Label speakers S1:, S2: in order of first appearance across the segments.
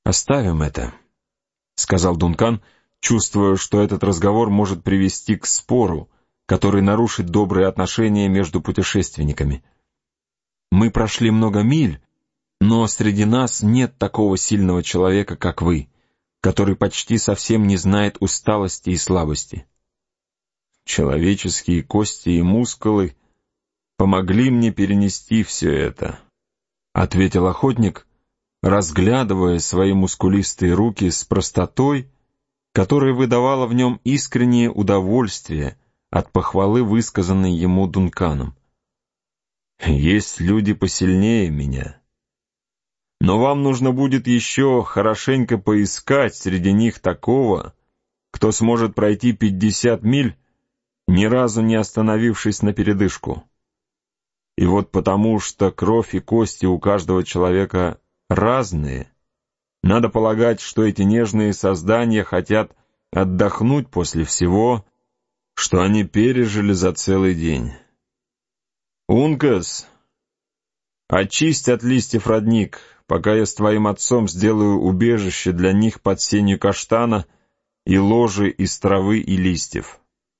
S1: «Оставим это», — сказал Дункан, чувствуя, что этот разговор может привести к спору, который нарушит добрые отношения между путешественниками. «Мы прошли много миль, но среди нас нет такого сильного человека, как вы, который почти совсем не знает усталости и слабости. Человеческие кости и мускулы помогли мне перенести все это», — ответил охотник, разглядывая свои мускулистые руки с простотой, которая выдавала в нем искреннее удовольствие от похвалы, высказанной ему Дунканом. «Есть люди посильнее меня, но вам нужно будет еще хорошенько поискать среди них такого, кто сможет пройти 50 миль, ни разу не остановившись на передышку. И вот потому, что кровь и кости у каждого человека разные, надо полагать, что эти нежные создания хотят отдохнуть после всего, что они пережили за целый день. Ункас, очисть от листьев родник, пока я с твоим отцом сделаю убежище для них под сенью каштана и ложе из травы и листьев».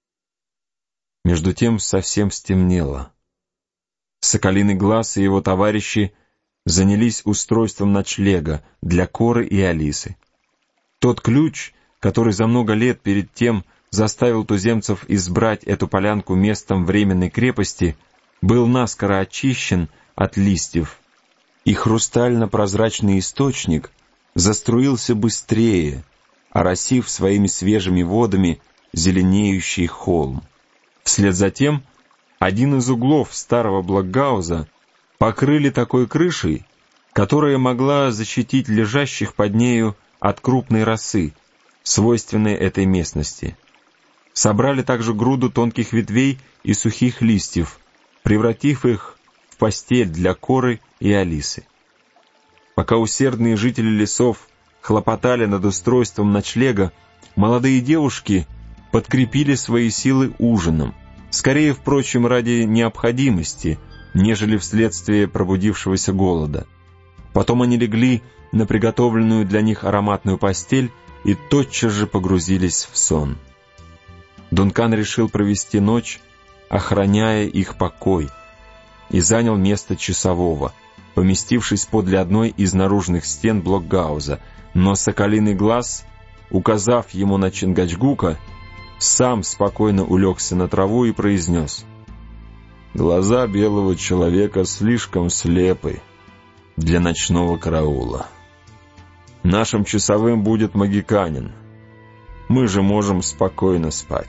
S1: Между тем совсем стемнело. Соколиный глаз и его товарищи занялись устройством ночлега для Коры и Алисы. Тот ключ, который за много лет перед тем заставил туземцев избрать эту полянку местом временной крепости, был наскоро очищен от листьев, и хрустально-прозрачный источник заструился быстрее, оросив своими свежими водами зеленеющий холм. Вслед за тем один из углов старого блокгауза покрыли такой крышей, которая могла защитить лежащих под нею от крупной росы, свойственной этой местности. Собрали также груду тонких ветвей и сухих листьев, превратив их в постель для Коры и Алисы. Пока усердные жители лесов хлопотали над устройством ночлега, молодые девушки подкрепили свои силы ужином, скорее, впрочем, ради необходимости, нежели вследствие пробудившегося голода. Потом они легли на приготовленную для них ароматную постель и тотчас же погрузились в сон. Дункан решил провести ночь, охраняя их покой, и занял место часового, поместившись подле одной из наружных стен блокгауза, но Соколиный глаз, указав ему на Чингачгука, сам спокойно улегся на траву и произнес: «Глаза белого человека слишком слепы для ночного караула. Нашим часовым будет магиканин. Мы же можем спокойно спать».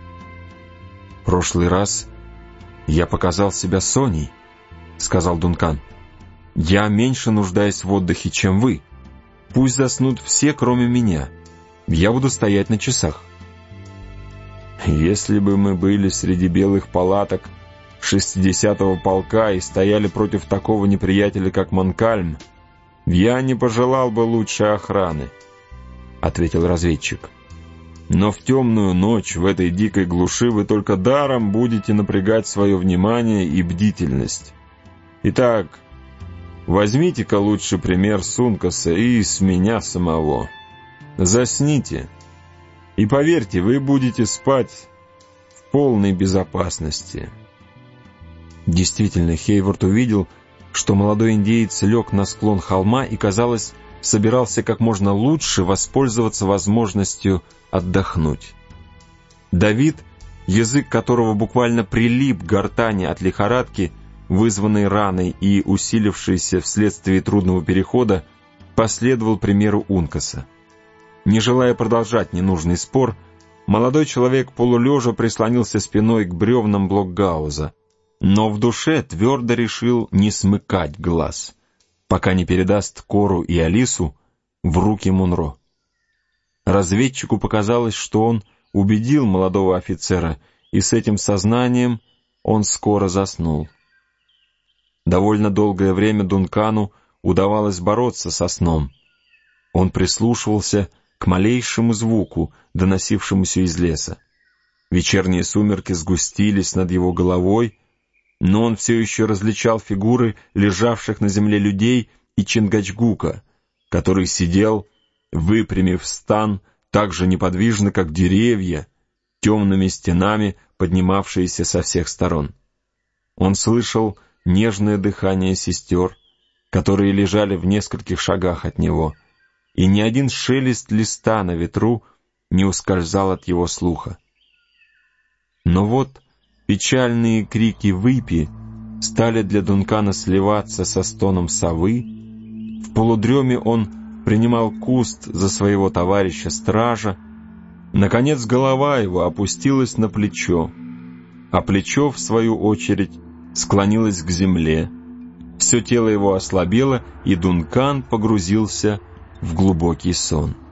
S2: «В прошлый раз я показал себя Соней», — сказал Дункан. «Я меньше нуждаюсь в отдыхе, чем вы. Пусть заснут все, кроме меня. Я буду стоять на часах».
S1: «Если бы мы были среди белых палаток 60-го полка и стояли против такого неприятеля, как Монкальм, я не пожелал бы лучшей охраны», — ответил разведчик. «Но в темную ночь в этой дикой глуши вы только даром будете напрягать свое внимание и бдительность. Итак, возьмите-ка лучше пример с Ункаса и с меня самого. Засните, и поверьте, вы будете спать в полной безопасности».
S2: Действительно, Хейворт увидел, что молодой индеец лег на склон холма и, казалось, собирался как можно лучше воспользоваться возможностью отдохнуть. Давид, язык которого буквально прилип к гортани от лихорадки, вызванной раной и усилившейся вследствие трудного перехода, последовал примеру Ункаса. Не желая продолжать ненужный спор, молодой человек полулежа прислонился спиной к бревнам блокгауза, но в душе твердо решил не смыкать глаз, пока не передаст Кору и Алису в руки Мунро. Разведчику показалось, что он убедил молодого офицера, и с этим сознанием он скоро заснул. Довольно долгое время Дункану удавалось бороться со сном. Он прислушивался к малейшему звуку, доносившемуся из леса. Вечерние сумерки сгустились над его головой, но он все еще различал фигуры лежавших на земле людей и Чингачгука,
S1: который сидел, выпрямив стан, так же неподвижно, как деревья, темными стенами, поднимавшиеся со всех сторон. Он слышал нежное дыхание сестер, которые лежали в нескольких шагах от него, и ни один шелест листа на ветру не ускользал от его слуха. Но вот печальные крики выпи стали для Дункана сливаться со стоном совы. В полудреме он принимал куст за своего товарища-стража. Наконец голова его опустилась на плечо, а плечо, в свою очередь, склонилось к земле. Все тело его ослабело, и Дункан погрузился в глубокий сон.